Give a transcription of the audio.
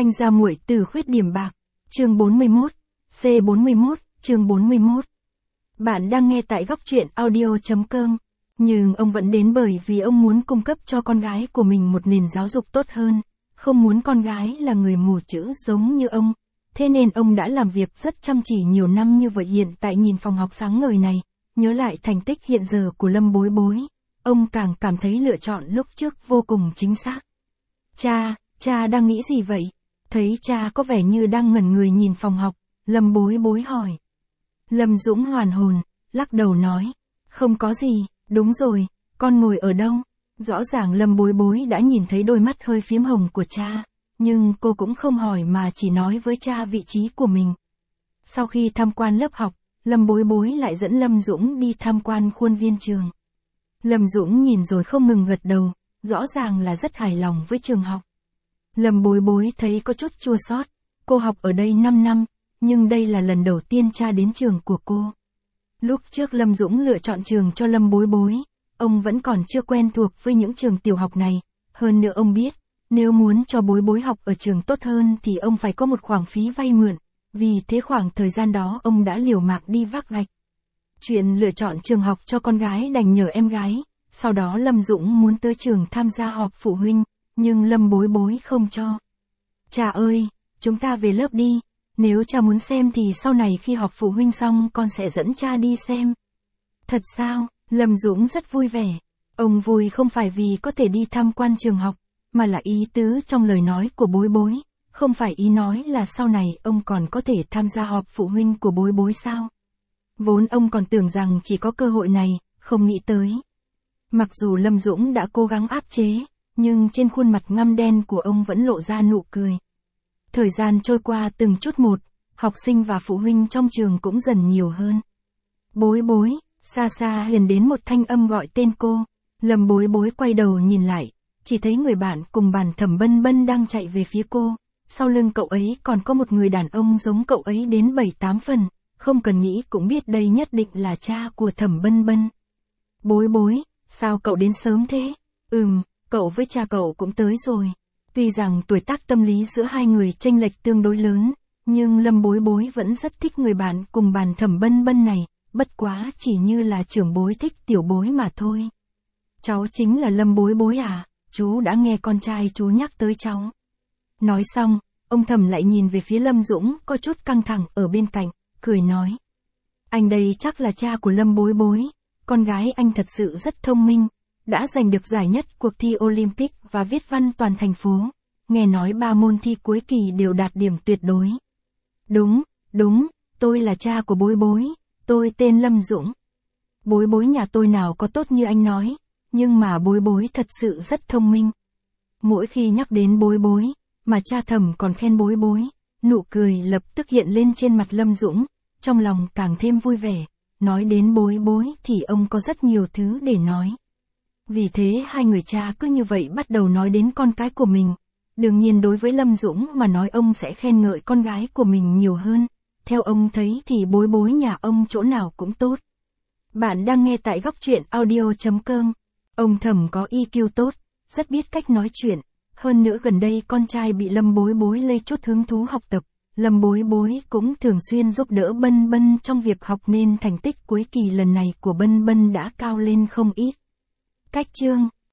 Thanh gia muội từ khuyết điểm bạc, chương 41, C41, chương 41. Bạn đang nghe tại góc truyện audio.com, nhưng ông vẫn đến bởi vì ông muốn cung cấp cho con gái của mình một nền giáo dục tốt hơn, không muốn con gái là người mù chữ giống như ông. Thế nên ông đã làm việc rất chăm chỉ nhiều năm như vậy. Hiện tại nhìn phòng học sáng ngời này, nhớ lại thành tích hiện giờ của Lâm Bối Bối, ông càng cảm thấy lựa chọn lúc trước vô cùng chính xác. Cha đang nghĩ gì vậy? Thấy cha có vẻ như đang ngẩn người nhìn phòng học, Lâm Bối Bối hỏi. Lâm Dũng hoàn hồn, lắc đầu nói, không có gì, đúng rồi, con ngồi ở đâu? Rõ ràng Lâm Bối Bối đã nhìn thấy đôi mắt hơi phiếm hồng của cha, nhưng cô cũng không hỏi mà chỉ nói với cha vị trí của mình. Sau khi tham quan lớp học, Lâm Bối Bối lại dẫn Lâm Dũng đi tham quan khuôn viên trường. Lâm Dũng nhìn rồi không ngừng gật đầu, rõ ràng là rất hài lòng với trường học. Lâm Bối Bối thấy có chút chua xót, cô học ở đây 5 năm, nhưng đây là lần đầu tiên cha đến trường của cô. Lúc trước Lâm Dũng lựa chọn trường cho Lâm Bối Bối, ông vẫn còn chưa quen thuộc với những trường tiểu học này, hơn nữa ông biết, nếu muốn cho Bối Bối học ở trường tốt hơn thì ông phải có một khoản phí vay mượn, vì thế khoảng thời gian đó ông đã liều mạng đi vác gạch. Chuyện lựa chọn trường học cho con gái đành nhờ em gái, sau đó Lâm Dũng muốn tới trường tham gia họp phụ huynh, nhưng Lâm Bối Bối không cho. Cha ơi, chúng ta về lớp đi, nếu cha muốn xem thì sau này khi họp phụ huynh xong con sẽ dẫn cha đi xem. Thật sao? Lâm Dũng rất vui vẻ. Ông vui không phải vì có thể đi tham quan trường học, mà là ý tứ trong lời nói của Bối Bối, không phải ý nói là sau này ông còn có thể tham gia họp phụ huynh của Bối Bối sao? Vốn ông còn tưởng rằng chỉ có cơ hội này, không nghĩ tới. Mặc dù Lâm Dũng đã cố gắng áp chế, nhưng trên khuôn mặt ngăm đen của ông vẫn lộ ra nụ cười. Thời gian trôi qua từng chút một, học sinh và phụ huynh trong trường cũng dần nhiều hơn. Bối Bối, xa xa liền đến một thanh âm gọi tên cô. Lâm Bối Bối quay đầu nhìn lại, chỉ thấy người bạn cùng bàn Thẩm Bân Bân đang chạy về phía cô. Sau lưng cậu ấy còn có một người đàn ông giống cậu ấy đến 7-8 phần, không cần nghĩ cũng biết đây nhất định là cha của Thẩm Bân Bân. Bối Bối, sao cậu đến sớm thế? Cậu với cha cậu cũng tới rồi. Tuy rằng tuổi tác tâm lý giữa hai người chênh lệch tương đối lớn, nhưng Lâm Bối Bối vẫn rất thích người bạn cùng bàn Thẩm Bân Bân này, bất quá chỉ như là trưởng bối thích tiểu bối mà thôi. Cháu chính là Lâm Bối Bối à? Chú đã nghe con trai chú nhắc tới cháu. Nói xong, ông Thẩm lại nhìn về phía Lâm Dũng có chút căng thẳng ở bên cạnh, cười nói. Anh đây chắc là cha của Lâm Bối Bối, con gái anh thật sự rất thông minh, đã giành được giải nhất cuộc thi Olympic và viết văn toàn thành phố, nghe nói 3 môn thi cuối kỳ đều đạt điểm tuyệt đối. Đúng, tôi là cha của Bối Bối, tôi tên Lâm Dũng. Bối Bối nhà tôi nào có tốt như anh nói, nhưng mà Bối Bối thật sự rất thông minh. Mỗi khi nhắc đến Bối Bối, mà cha Thẩm còn khen Bối Bối, nụ cười lập tức hiện lên trên mặt Lâm Dũng, trong lòng càng thêm vui vẻ, nói đến Bối Bối thì ông có rất nhiều thứ để nói. Vì thế hai người cha cứ như vậy bắt đầu nói đến con cái của mình. Đương nhiên đối với Lâm Dũng mà nói ông sẽ khen ngợi con gái của mình nhiều hơn. Theo ông thấy thì Bối Bối nhà ông chỗ nào cũng tốt. Bạn đang nghe tại góc truyện audio.com. Ông Thẩm có EQ tốt, rất biết cách nói chuyện. Hơn nữa gần đây con trai bị Lâm Bối Bối lây chút hứng thú học tập. Lâm Bối Bối cũng thường xuyên giúp đỡ Bân Bân trong việc học nên thành tích cuối kỳ lần này của Bân Bân đã cao lên không ít. Cách chương